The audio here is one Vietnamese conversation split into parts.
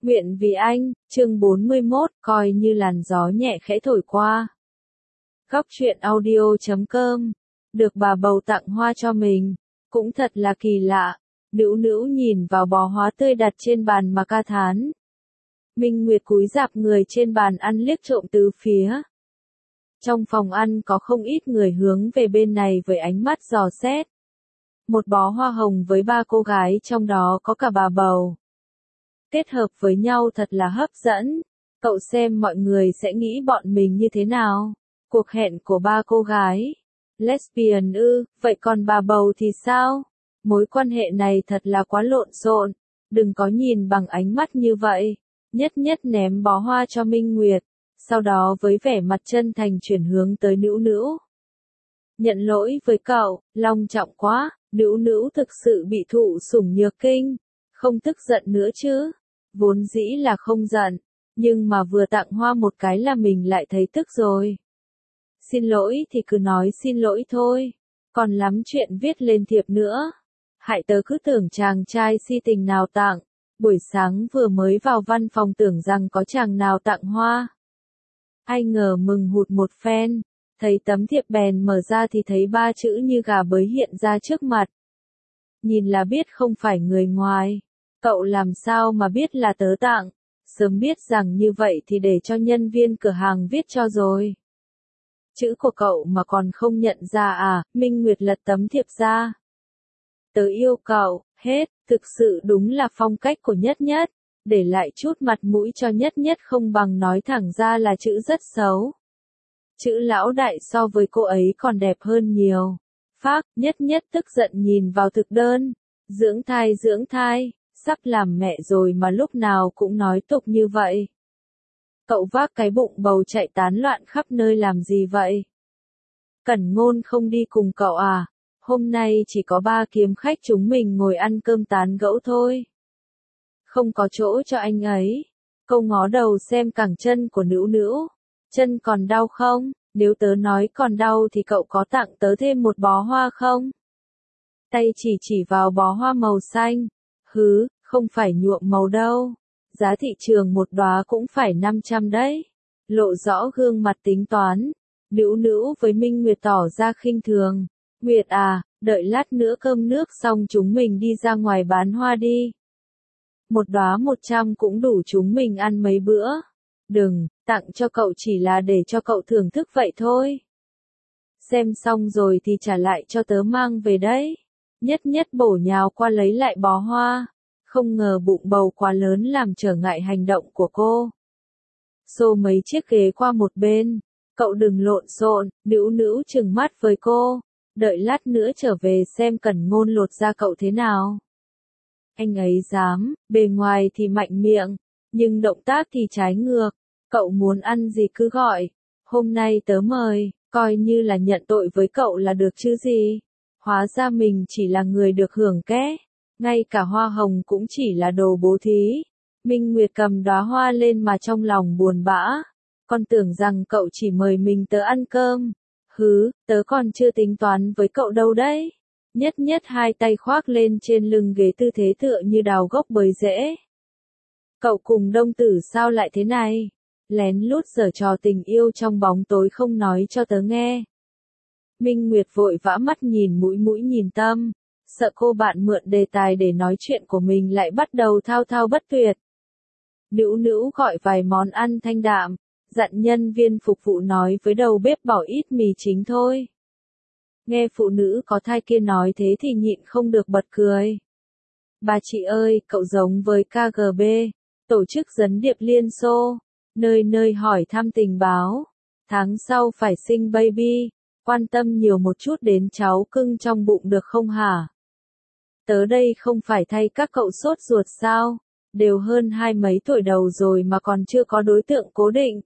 Nguyện vì anh, chương 41, coi như làn gió nhẹ khẽ thổi qua. Góc truyện audio.com, được bà bầu tặng hoa cho mình, cũng thật là kỳ lạ. Nữu Nữu nhìn vào bó hoa tươi đặt trên bàn mà ca thán. Minh Nguyệt cúi rạp người trên bàn ăn liếc trộm tứ phía. Trong phòng ăn có không ít người hướng về bên này với ánh mắt dò xét. Một bó hoa hồng với ba cô gái trong đó có cả bà bầu. Kết hợp với nhau thật là hấp dẫn. Cậu xem mọi người sẽ nghĩ bọn mình như thế nào? Cuộc hẹn của ba cô gái. Lesbian ư, vậy còn bà bầu thì sao? Mối quan hệ này thật là quá lộn xộn. Đừng có nhìn bằng ánh mắt như vậy. Nhất Nhất ném bó hoa cho Minh Nguyệt. Sau đó với vẻ mặt chân thành chuyển hướng tới Nữu Nữu. Nhận lỗi với cậu, long trọng quá. Nữu Nữu thực sự bị thụ sủng nhược kinh. Không tức giận nữa chứ. Vốn dĩ là không giận, nhưng mà vừa tặng hoa một cái là mình lại thấy tức rồi. Xin lỗi thì cứ nói xin lỗi thôi, còn lắm chuyện viết lên thiệp nữa. Hại tớ cứ tưởng chàng trai si tình nào tặng, buổi sáng vừa mới vào văn phòng tưởng rằng có chàng nào tặng hoa. Ai ngờ mừng hụt một phen, thấy tấm thiệp bèn mở ra thì thấy ba chữ như gà bới hiện ra trước mặt. Nhìn là biết không phải người ngoài. Cậu làm sao mà biết là tớ tặng, sớm biết rằng như vậy thì để cho nhân viên cửa hàng viết cho rồi. Chữ của cậu mà còn không nhận ra à? Minh Nguyệt lật tấm thiệp ra. Tớ yêu cậu, hết, thực sự đúng là phong cách của Nhất Nhất, để lại chút mặt mũi cho Nhất Nhất không bằng nói thẳng ra là chữ rất xấu. Chữ lão đại so với cô ấy còn đẹp hơn nhiều. Phác, Nhất Nhất tức giận nhìn vào thực đơn. Dưỡng thai. Sắp làm mẹ rồi mà lúc nào cũng nói tục như vậy. Cậu vác cái bụng bầu chạy tán loạn khắp nơi làm gì vậy? Cẩn Ngôn không đi cùng cậu à? Hôm nay chỉ có ba kiếm khách chúng mình ngồi ăn cơm tán gẫu thôi. Không có chỗ cho anh ấy. Câu ngó đầu xem cẳng chân của Nữu Nữu. Chân còn đau không? Nếu tớ nói còn đau thì cậu có tặng tớ thêm một bó hoa không? Tay chỉ vào bó hoa màu xanh. Hứ, không phải nhuộm màu đâu. Giá thị trường một đóa cũng phải 500 đấy. Lộ rõ gương mặt tính toán. Nữu Nữu với Minh Nguyệt tỏ ra khinh thường. Nguyệt à, đợi lát nữa cơm nước xong chúng mình đi ra ngoài bán hoa đi. Một đóa 100 cũng đủ chúng mình ăn mấy bữa. Đừng, tặng cho cậu chỉ là để cho cậu thưởng thức vậy thôi. Xem xong rồi thì trả lại cho tớ mang về đấy. Nhất Nhất bổ nhào qua lấy lại bó hoa. Không ngờ bụng bầu quá lớn làm trở ngại hành động của cô. Xô mấy chiếc ghế qua một bên. Cậu đừng lộn xộn, Nữu Nữu trừng mắt với cô. Đợi lát nữa trở về xem Cẩn Ngôn lột da cậu thế nào. Anh ấy dám, bề ngoài thì mạnh miệng, nhưng động tác thì trái ngược. Cậu muốn ăn gì cứ gọi. Hôm nay tớ mời, coi như là nhận tội với cậu là được chứ gì. Hóa ra mình chỉ là người được hưởng ké. Ngay cả hoa hồng cũng chỉ là đồ bố thí. Minh Nguyệt cầm đóa hoa lên mà trong lòng buồn bã. Con tưởng rằng cậu chỉ mời mình tớ ăn cơm. Hứ, tớ còn chưa tính toán với cậu đâu đấy. Nhất Nhất hai tay khoác lên trên lưng ghế tư thế tựa như đào gốc bới rễ. Cậu cùng Đông Tử sao lại thế này? Lén lút giở trò tình yêu trong bóng tối không nói cho tớ nghe. Minh Nguyệt vội vã mắt nhìn mũi nhìn tâm. Sợ cô bạn mượn đề tài để nói chuyện của mình lại bắt đầu thao thao bất tuyệt. Nữu Nữu gọi vài món ăn thanh đạm, dặn nhân viên phục vụ nói với đầu bếp bỏ ít mì chính thôi. Nghe phụ nữ có thai kia nói thế thì nhịn không được bật cười. Bà chị ơi, cậu giống với KGB, tổ chức giấn điệp Liên Xô, nơi nơi hỏi thăm tình báo. Tháng sau phải sinh baby, quan tâm nhiều một chút đến cháu cưng trong bụng được không hả? Tớ đây không phải thay các cậu sốt ruột sao, đều hơn 20 mấy tuổi đầu rồi mà còn chưa có đối tượng cố định.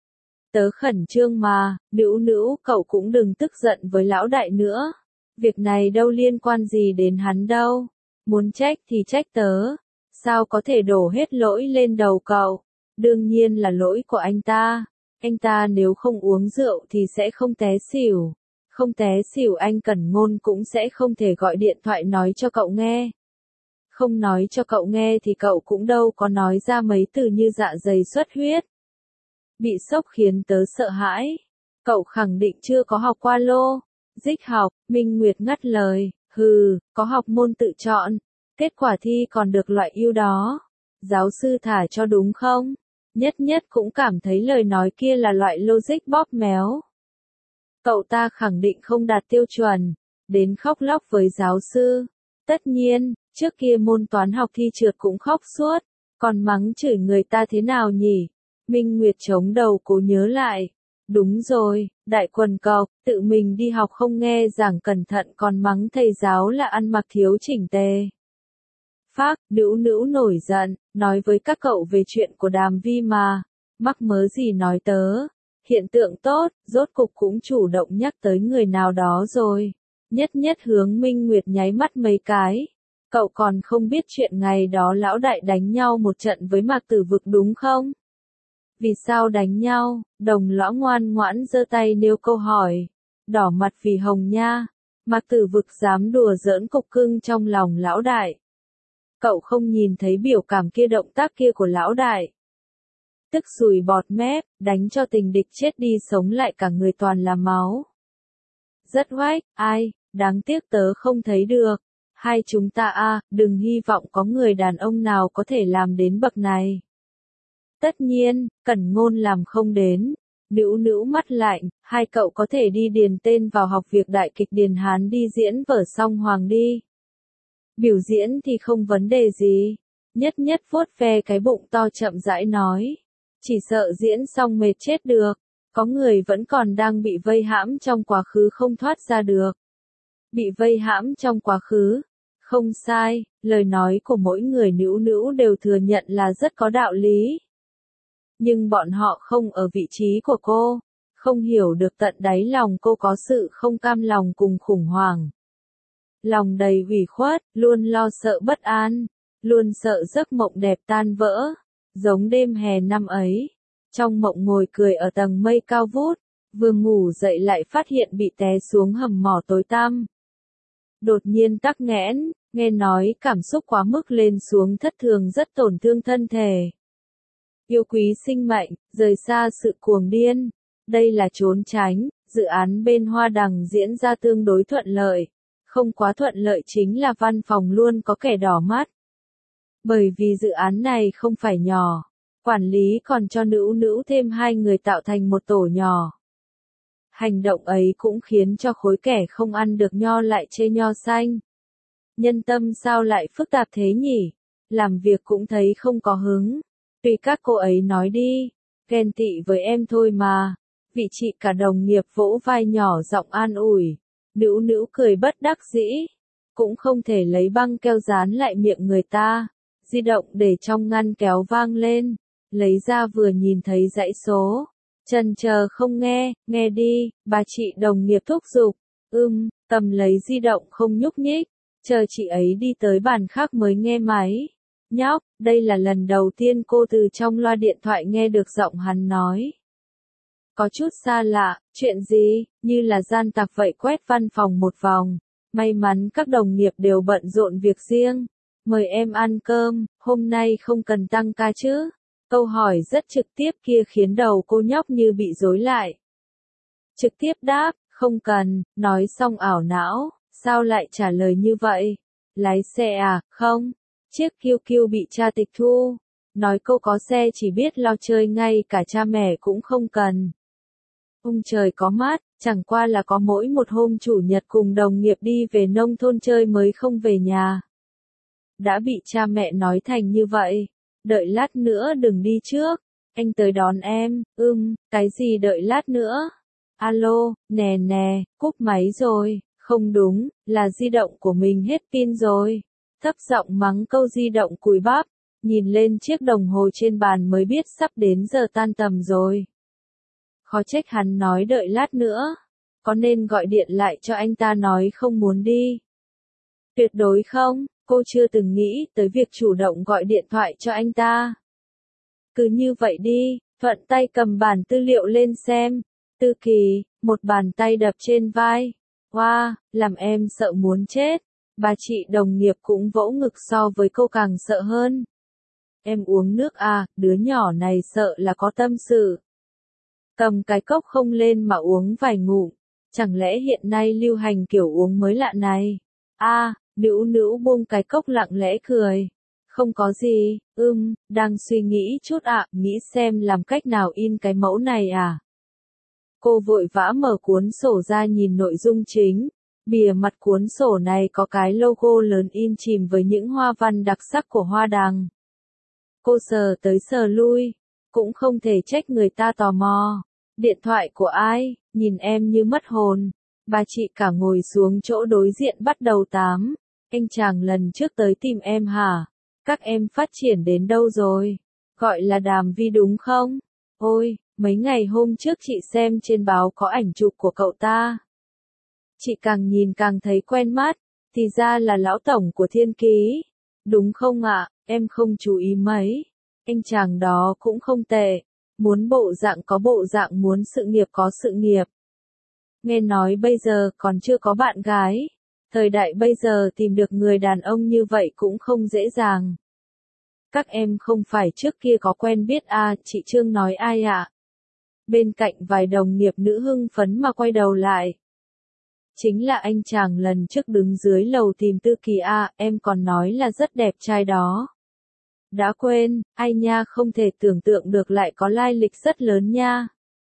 Tớ khẩn trương mà, Nữu Nữu cậu cũng đừng tức giận với lão đại nữa. Việc này đâu liên quan gì đến hắn đâu. Muốn trách thì trách tớ. Sao có thể đổ hết lỗi lên đầu cậu? Đương nhiên là lỗi của anh ta. Anh ta nếu không uống rượu thì sẽ không té xỉu. Không té xỉu anh Cẩn Ngôn cũng sẽ không thể gọi điện thoại nói cho cậu nghe. Không nói cho cậu nghe thì cậu cũng đâu có nói ra mấy từ như dạ dày xuất huyết. Bị sốc khiến tớ sợ hãi. Cậu khẳng định chưa có học qua lô. Dích học, Minh Nguyệt ngắt lời, hừ, có học môn tự chọn. Kết quả thi còn được loại ưu đó. Giáo sư thả cho đúng không? Nhất nhất cũng cảm thấy lời nói kia là loại logic bóp méo. Cậu ta khẳng định không đạt tiêu chuẩn, đến khóc lóc với giáo sư. Tất nhiên, trước kia môn toán học thi trượt cũng khóc suốt, còn mắng chửi người ta thế nào nhỉ? Minh Nguyệt chống đầu cố nhớ lại. Đúng rồi, đại quần cọc, tự mình đi học không nghe giảng cẩn thận còn mắng thầy giáo là ăn mặc thiếu chỉnh tề. Phác, Nữu Nữu nổi giận, nói với các cậu về chuyện của Đàm Vi mà. Mắc mớ gì nói tớ. Hiện tượng tốt, rốt cục cũng chủ động nhắc tới người nào đó rồi. Nhất nhất hướng Minh Nguyệt nháy mắt mấy cái. Cậu còn không biết chuyện ngày đó lão đại đánh nhau một trận với Mạc Tử Vực đúng không? Vì sao đánh nhau? Đồng Lõa ngoan ngoãn giơ tay nêu câu hỏi. Đỏ mặt vì hồng nha. Mạc Tử Vực dám đùa giỡn cục cưng trong lòng lão đại. Cậu không nhìn thấy biểu cảm kia, động tác kia của lão đại. Tức sùi bọt mép, đánh cho tình địch chết đi sống lại cả người toàn là máu. Rất oách, ai, đáng tiếc tớ không thấy được. Hai chúng ta đừng hy vọng có người đàn ông nào có thể làm đến bậc này. Tất nhiên, Cẩn Ngôn làm không đến. Nữu Nữu mắt lạnh, hai cậu có thể đi điền tên vào học việc đại kịch Điền Hán đi diễn vở Song Hoàng đi. Biểu diễn thì không vấn đề gì. Nhất nhất vuốt ve cái bụng to chậm rãi nói. Chỉ sợ diễn xong mệt chết được. Có người vẫn còn đang bị vây hãm trong quá khứ không thoát ra được. Bị vây hãm trong quá khứ. Không sai, lời nói của mỗi người Nữu Nữu đều thừa nhận là rất có đạo lý. Nhưng bọn họ không ở vị trí của cô, không hiểu được tận đáy lòng cô có sự không cam lòng cùng khủng hoảng. Lòng đầy ủy khuất, luôn lo sợ bất an, luôn sợ giấc mộng đẹp tan vỡ, giống đêm hè năm ấy. Trong mộng ngồi cười ở tầng mây cao vút, vừa ngủ dậy lại phát hiện bị té xuống hầm mỏ tối tăm. Đột nhiên tắc nghẽn, nghe nói cảm xúc quá mức lên xuống thất thường rất tổn thương thân thể. Yêu quý sinh mệnh, rời xa sự cuồng điên. Đây là trốn tránh, dự án bên Hoa Đằng diễn ra tương đối thuận lợi. Không quá thuận lợi chính là văn phòng luôn có kẻ đỏ mắt. Bởi vì dự án này không phải nhỏ, quản lý còn cho Nữu Nữu thêm 2 người tạo thành một tổ nhỏ. Hành động ấy cũng khiến cho khối kẻ không ăn được nho lại chê nho xanh. Nhân tâm sao lại phức tạp thế nhỉ? Làm việc cũng thấy không có hứng. Tùy các cô ấy nói đi, ghen tị với em thôi mà. Vị chị cả đồng nghiệp vỗ vai nhỏ giọng an ủi. Nữu Nữu cười bất đắc dĩ. Cũng không thể lấy băng keo dán lại miệng người ta. Di động để trong ngăn kéo vang lên. Lấy ra vừa nhìn thấy dãy số. Chần chờ không nghe, nghe đi, bà chị đồng nghiệp thúc giục. Tầm lấy di động không nhúc nhích. Chờ chị ấy đi tới bàn khác mới nghe máy. Nhóc, đây là lần đầu tiên cô từ trong loa điện thoại nghe được giọng hắn nói. Có chút xa lạ, chuyện gì, như là gian tặc vậy quét văn phòng một vòng. May mắn các đồng nghiệp đều bận rộn việc riêng. Mời em ăn cơm, hôm nay không cần tăng ca chứ? Câu hỏi rất trực tiếp kia khiến đầu cô nhóc như bị rối lại. Trực tiếp đáp, không cần, nói xong ảo não, sao lại trả lời như vậy? Lái xe à, không? Chiếc QQ bị cha tịch thu. Nói cô có xe chỉ biết lo chơi ngay cả cha mẹ cũng không cần. Ông trời có mắt, chẳng qua là có mỗi một hôm chủ nhật cùng đồng nghiệp đi về nông thôn chơi mới không về nhà. Đã bị cha mẹ nói thành như vậy. Đợi lát nữa đừng đi trước. Anh tới đón em, cái gì đợi lát nữa? Alo, nè, cúp máy rồi. Không đúng, là di động của mình hết pin rồi. Thấp giọng mắng câu di động cùi bắp, nhìn lên chiếc đồng hồ trên bàn mới biết sắp đến giờ tan tầm rồi. Khó trách hắn nói đợi lát nữa, có nên gọi điện lại cho anh ta nói không muốn đi? Tuyệt đối không, cô chưa từng nghĩ tới việc chủ động gọi điện thoại cho anh ta. Cứ như vậy đi, thuận tay cầm bản tư liệu lên xem. Tư Kỳ, một bàn tay đập trên vai. Wow, làm em sợ muốn chết. Bà chị đồng nghiệp cũng vỗ ngực so với cô càng sợ hơn. Em uống nước à, đứa nhỏ này sợ là có tâm sự. Cầm cái cốc không lên mà uống vài ngụm. Chẳng lẽ hiện nay lưu hành kiểu uống mới lạ này? Nữu nữu buông cái cốc lặng lẽ cười. Không có gì, đang suy nghĩ chút ạ, nghĩ xem làm cách nào in cái mẫu này à. Cô vội vã mở cuốn sổ ra nhìn nội dung chính. Bìa mặt cuốn sổ này có cái logo lớn in chìm với những hoa văn đặc sắc của hoa đằng. Cô sờ tới sờ lui, cũng không thể trách người ta tò mò. Điện thoại của ai, nhìn em như mất hồn. Bà chị cả ngồi xuống chỗ đối diện bắt đầu tám. Anh chàng lần trước tới tìm em hả? Các em phát triển đến đâu rồi? Gọi là Đàm Vi đúng không? Ôi, mấy ngày hôm trước chị xem trên báo có ảnh chụp của cậu ta. Chị càng nhìn càng thấy quen mắt, thì ra là lão tổng của Thiên Ký. Đúng không ạ, em không chú ý mấy. Anh chàng đó cũng không tệ. Muốn bộ dạng có bộ dạng, muốn sự nghiệp có sự nghiệp. Nghe nói bây giờ còn chưa có bạn gái. Thời đại bây giờ tìm được người đàn ông như vậy cũng không dễ dàng. Các em không phải trước kia có quen biết à, chị Trương nói ai ạ? Bên cạnh vài đồng nghiệp nữ hưng phấn mà quay đầu lại. Chính là anh chàng lần trước đứng dưới lầu tìm Tư Kỳ à, em còn nói là rất đẹp trai đó. Đã quên, ai nha, không thể tưởng tượng được lại có lai lịch rất lớn nha.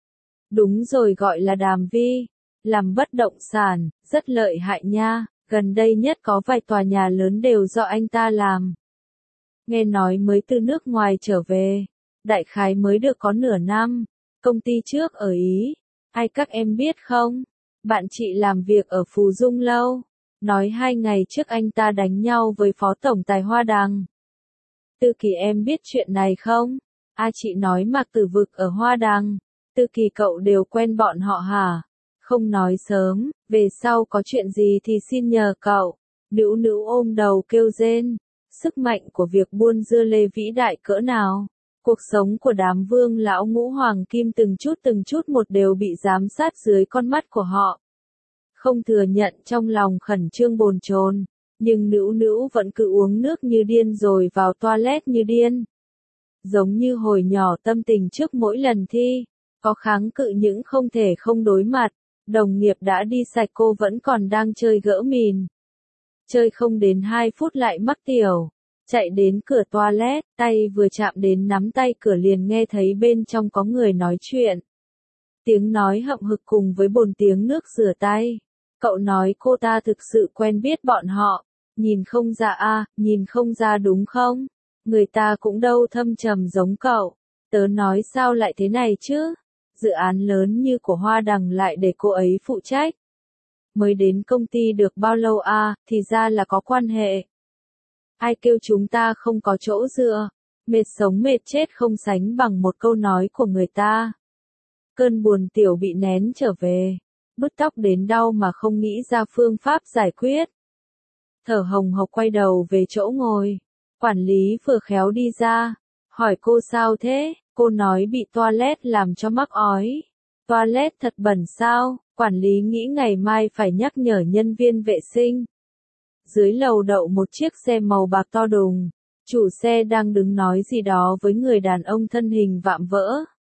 Đúng rồi, gọi là Đàm Vi, làm bất động sản, rất lợi hại nha, gần đây nhất có vài tòa nhà lớn đều do anh ta làm. Nghe nói mới từ nước ngoài trở về, đại khái mới được có nửa năm, công ty trước ở Ý, ai các em biết không? Bạn chị làm việc ở Phú Dung lâu, nói 2 ngày trước anh ta đánh nhau với phó tổng tài Hoa Đằng. Tư Kỳ em biết chuyện này không? Chị nói Mạc Tử Vực ở Hoa Đằng, Tư Kỳ cậu đều quen bọn họ hả? Không nói sớm, về sau có chuyện gì thì xin nhờ cậu. Nữu nữu ôm đầu kêu rên. Sức mạnh của việc buôn dưa lê vĩ đại cỡ nào? Cuộc sống của đám vương lão ngũ hoàng kim từng chút một đều bị giám sát dưới con mắt của họ. Không thừa nhận trong lòng khẩn trương bồn chồn, nhưng nữu nữu vẫn cứ uống nước như điên rồi vào toilet như điên. Giống như hồi nhỏ tâm tình trước mỗi lần thi, có kháng cự những không thể không đối mặt, đồng nghiệp đã đi sạch cô vẫn còn đang chơi gỡ mìn. Chơi không đến 2 phút lại mắc tiểu, chạy đến cửa toilet, tay vừa chạm đến nắm tay cửa liền nghe thấy bên trong có người nói chuyện. Tiếng nói hậm hực cùng với bồn tiếng nước rửa tay. Cậu nói cô ta thực sự quen biết bọn họ, nhìn không ra nhìn không ra đúng không? Người ta cũng đâu thâm trầm giống cậu. Tớ nói sao lại thế này chứ? Dự án lớn như của Hoa Đằng lại để cô ấy phụ trách. Mới đến công ty được bao lâu thì ra là có quan hệ. Ai kêu chúng ta không có chỗ dựa, mệt sống mệt chết không sánh bằng một câu nói của người ta. Cơn buồn tiểu bị nén trở về, bứt tóc đến đau mà không nghĩ ra phương pháp giải quyết. Thở hồng hộc quay đầu về chỗ ngồi, quản lý vừa khéo đi ra, hỏi cô sao thế, cô nói bị toilet làm cho mắc ói. Toilet thật bẩn sao, quản lý nghĩ ngày mai phải nhắc nhở nhân viên vệ sinh. Dưới lầu đậu một chiếc xe màu bạc to đùng, chủ xe đang đứng nói gì đó với người đàn ông thân hình vạm vỡ.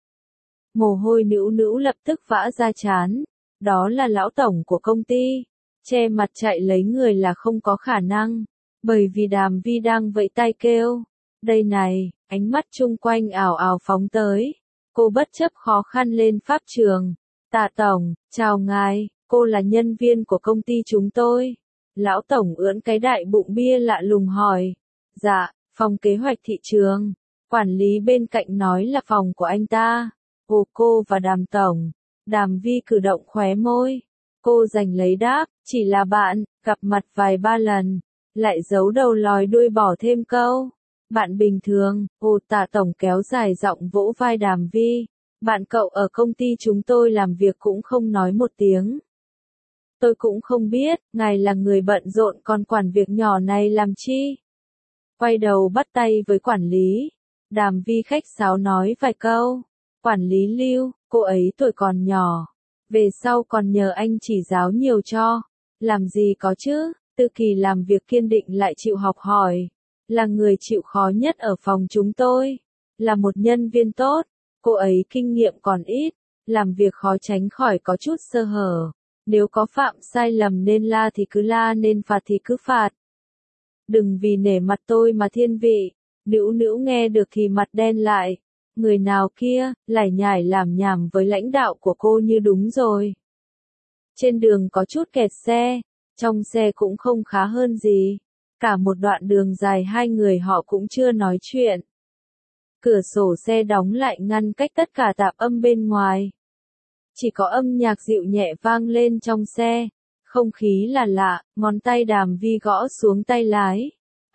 Mồ hôi nữu nữu lập tức vã ra trán, đó là lão tổng của công ty, che mặt chạy lấy người là không có khả năng, bởi vì Đàm Vi đang vẫy tay kêu, đây này, ánh mắt chung quanh ảo ảo phóng tới, cô bất chấp khó khăn lên pháp trường, Tạ tổng, chào ngài, cô là nhân viên của công ty chúng tôi. Lão tổng ưỡn cái đại bụng bia lạ lùng hỏi, dạ, phòng kế hoạch thị trường, quản lý bên cạnh nói là phòng của anh ta. Ồ, cô và Đàm tổng. Đàm Vi cử động khóe môi. Cô giành lấy đáp, chỉ là bạn, gặp mặt vài ba lần. Lại giấu đầu lòi đuôi bỏ thêm câu. Bạn bình thường. Ồ, Tạ tổng kéo dài giọng vỗ vai Đàm Vi. Bạn cậu ở công ty chúng tôi làm việc cũng không nói một tiếng. Tôi cũng không biết, ngài là người bận rộn còn quản việc nhỏ này làm chi. Quay đầu bắt tay với quản lý. Đàm Vi khách sáo nói vài câu. Quản lý Lưu, cô ấy tuổi còn nhỏ. Về sau còn nhờ anh chỉ giáo nhiều cho. Làm gì có chứ, Tư Kỳ làm việc kiên định lại chịu học hỏi, là người chịu khó nhất ở phòng chúng tôi, là một nhân viên tốt, cô ấy kinh nghiệm còn ít, làm việc khó tránh khỏi có chút sơ hở, nếu có phạm sai lầm nên la thì cứ la, nên phạt thì cứ phạt. Đừng vì nể mặt tôi mà thiên vị. Nữu Nữu nghe được thì mặt đen lại, người nào kia, lải nhải làm nhảm với lãnh đạo của cô như đúng rồi. Trên đường có chút kẹt xe, trong xe cũng không khá hơn gì. Cả một đoạn đường dài hai người họ cũng chưa nói chuyện. Cửa sổ xe đóng lại ngăn cách tất cả tạp âm bên ngoài. Chỉ có âm nhạc dịu nhẹ vang lên trong xe. Không khí là lạ, ngón tay Đàm Vi gõ xuống tay lái.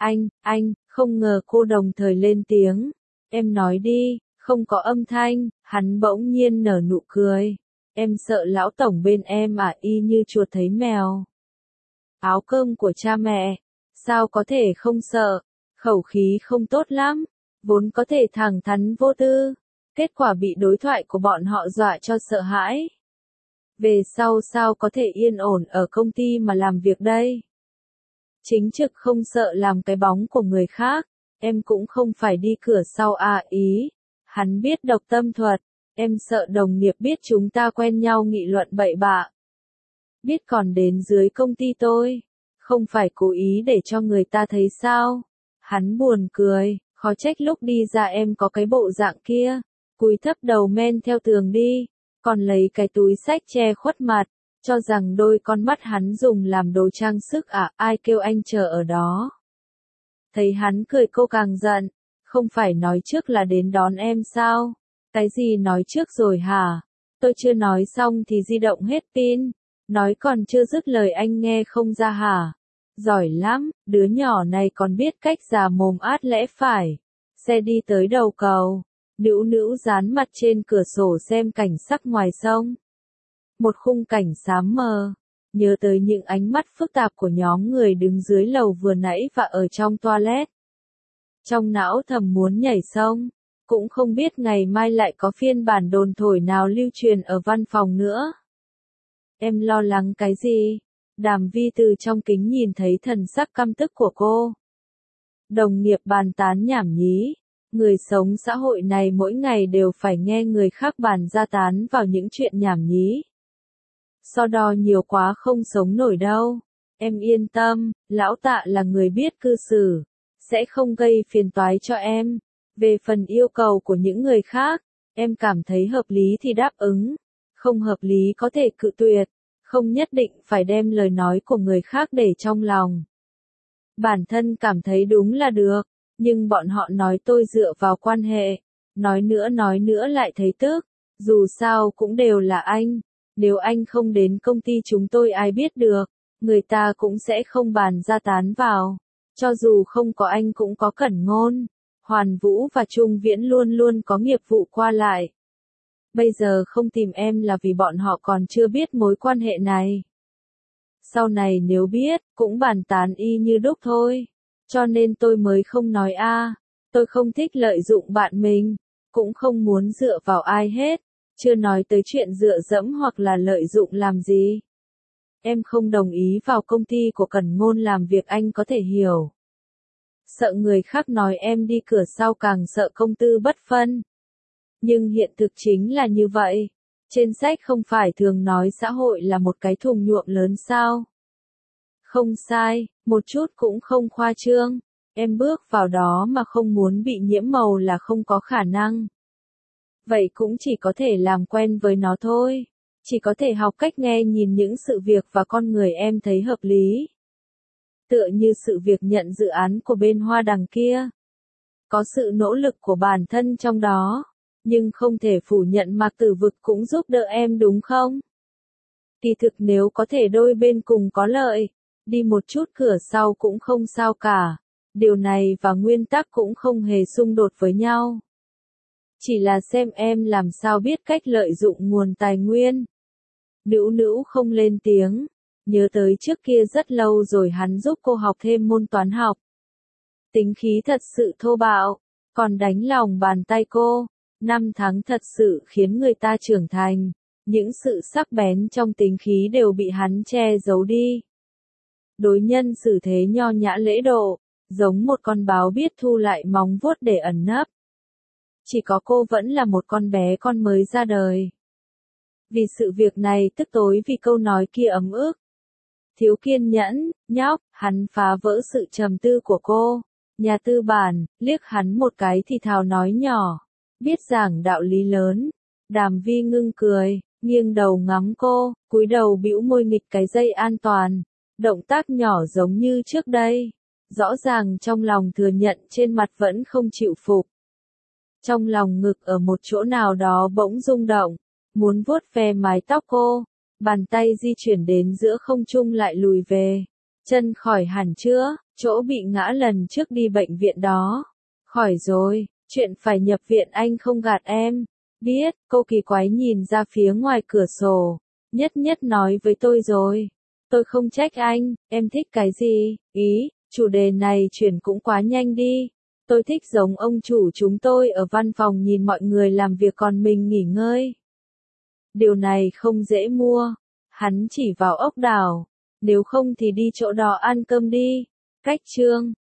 Anh, không ngờ cô đồng thời lên tiếng. Em nói đi, không có âm thanh, hắn bỗng nhiên nở nụ cười. Em sợ lão tổng bên em à, y như chuột thấy mèo. Áo cơm của cha mẹ, sao có thể không sợ, khẩu khí không tốt lắm, vốn có thể thẳng thắn vô tư, kết quả bị đối thoại của bọn họ dọa cho sợ hãi. Về sau sao có thể yên ổn ở công ty mà làm việc đây? Chính trực không sợ làm cái bóng của người khác, em cũng không phải đi cửa sau à ý. Hắn biết độc tâm thuật, em sợ đồng nghiệp biết chúng ta quen nhau nghị luận bậy bạ. Biết còn đến dưới công ty tôi, không phải cố ý để cho người ta thấy sao? Hắn buồn cười, khó trách lúc đi ra em có cái bộ dạng kia, cúi thấp đầu men theo tường đi, còn lấy cái túi xách che khuất mặt, cho rằng đôi con mắt hắn dùng làm đồ trang sức à, ai kêu anh chờ ở đó. Thấy hắn cười cô càng giận, không phải nói trước là đến đón em sao? Cái gì nói trước rồi hả? Tôi chưa nói xong thì di động hết pin, nói còn chưa dứt lời anh nghe không ra hả? Giỏi lắm, đứa nhỏ này còn biết cách già mồm át lẽ phải. Xe đi tới đầu cầu, Nữu Nữu dán mặt trên cửa sổ xem cảnh sắc ngoài sông. Một khung cảnh xám mờ, nhớ tới những ánh mắt phức tạp của nhóm người đứng dưới lầu vừa nãy và ở trong toilet. Trong não thầm muốn nhảy sông, cũng không biết ngày mai lại có phiên bản đồn thổi nào lưu truyền ở văn phòng nữa. Em lo lắng cái gì? Đàm Vi từ trong kính nhìn thấy thần sắc căm tức của cô. Đồng nghiệp bàn tán nhảm nhí, người sống xã hội này mỗi ngày đều phải nghe người khác bàn ra tán vào những chuyện nhảm nhí. So đo nhiều quá không sống nổi đâu. Em yên tâm, lão Tạ là người biết cư xử, sẽ không gây phiền toái cho em. Về phần yêu cầu của những người khác, em cảm thấy hợp lý thì đáp ứng, không hợp lý có thể cự tuyệt, không nhất định phải đem lời nói của người khác để trong lòng. Bản thân cảm thấy đúng là được, nhưng bọn họ nói tôi dựa vào quan hệ, nói nữa lại thấy tức, dù sao cũng đều là anh, nếu anh không đến công ty chúng tôi ai biết được, người ta cũng sẽ không bàn ra tán vào, cho dù không có anh cũng có Cẩn Ngôn, Hoàn Vũ và Trung Viễn luôn luôn có nghiệp vụ qua lại. Bây giờ không tìm em là vì bọn họ còn chưa biết mối quan hệ này. Sau này nếu biết, cũng bàn tán y như đúc thôi. Cho nên tôi mới không nói a. Tôi không thích lợi dụng bạn mình, cũng không muốn dựa vào ai hết, chưa nói tới chuyện dựa dẫm hoặc là lợi dụng làm gì. Em không đồng ý vào công ty của Cẩn Ngôn làm việc anh có thể hiểu. Sợ người khác nói em đi cửa sau càng sợ công tư bất phân. Nhưng hiện thực chính là như vậy. Trên sách không phải thường nói xã hội là một cái thùng nhuộm lớn sao? Không sai, một chút cũng không khoa trương. Em bước vào đó mà không muốn bị nhiễm màu là không có khả năng. Vậy cũng chỉ có thể làm quen với nó thôi. Chỉ có thể học cách nghe nhìn những sự việc và con người em thấy hợp lý. Tựa như sự việc nhận dự án của bên Hoa Đằng kia. Có sự nỗ lực của bản thân trong đó. Nhưng không thể phủ nhận Mạc Tử Vực cũng giúp đỡ em đúng không? Kỳ thực nếu có thể đôi bên cùng có lợi, đi một chút cửa sau cũng không sao cả. Điều này và nguyên tắc cũng không hề xung đột với nhau. Chỉ là xem em làm sao biết cách lợi dụng nguồn tài nguyên. Nữu Nữu không lên tiếng, nhớ tới trước kia rất lâu rồi hắn giúp cô học thêm môn toán học. Tính khí thật sự thô bạo, còn đánh lòng bàn tay cô. 5 tháng thật sự khiến người ta trưởng thành, những sự sắc bén trong tính khí đều bị hắn che giấu đi. đối nhân xử thế nho nhã lễ độ, giống một con báo biết thu lại móng vuốt để ẩn nấp. Chỉ có cô vẫn là một con bé con mới ra đời. Vì sự việc này tức tối vì câu nói kia ấm ức. Thiếu kiên nhẫn, nhóc, hắn phá vỡ sự trầm tư của cô. Nhà tư bản, liếc hắn một cái thì thào nói nhỏ. Biết giảng đạo lý lớn. Đàm Vi ngưng cười, nghiêng đầu ngắm cô, cúi đầu bĩu môi nghịch cái dây an toàn. Động tác nhỏ giống như trước đây. Rõ ràng trong lòng thừa nhận trên mặt vẫn không chịu phục. Trong lòng ngực ở một chỗ nào đó bỗng rung động, muốn vuốt ve mái tóc cô, bàn tay di chuyển đến giữa không trung lại lùi về. Chân khỏi hẳn chưa, chỗ bị ngã lần trước đi bệnh viện đó. Khỏi rồi, chuyện phải nhập viện anh không gạt em. Biết, cô kỳ quái nhìn ra phía ngoài cửa sổ, nhất nhất nói với tôi rồi. Tôi không trách anh, em thích cái gì, ý, chủ đề này chuyển cũng quá nhanh đi. Tôi thích giống ông chủ chúng tôi ở văn phòng nhìn mọi người làm việc còn mình nghỉ ngơi. Điều này không dễ mua. Hắn chỉ vào ốc đảo. Nếu không thì đi chỗ đó ăn cơm đi. Cách chương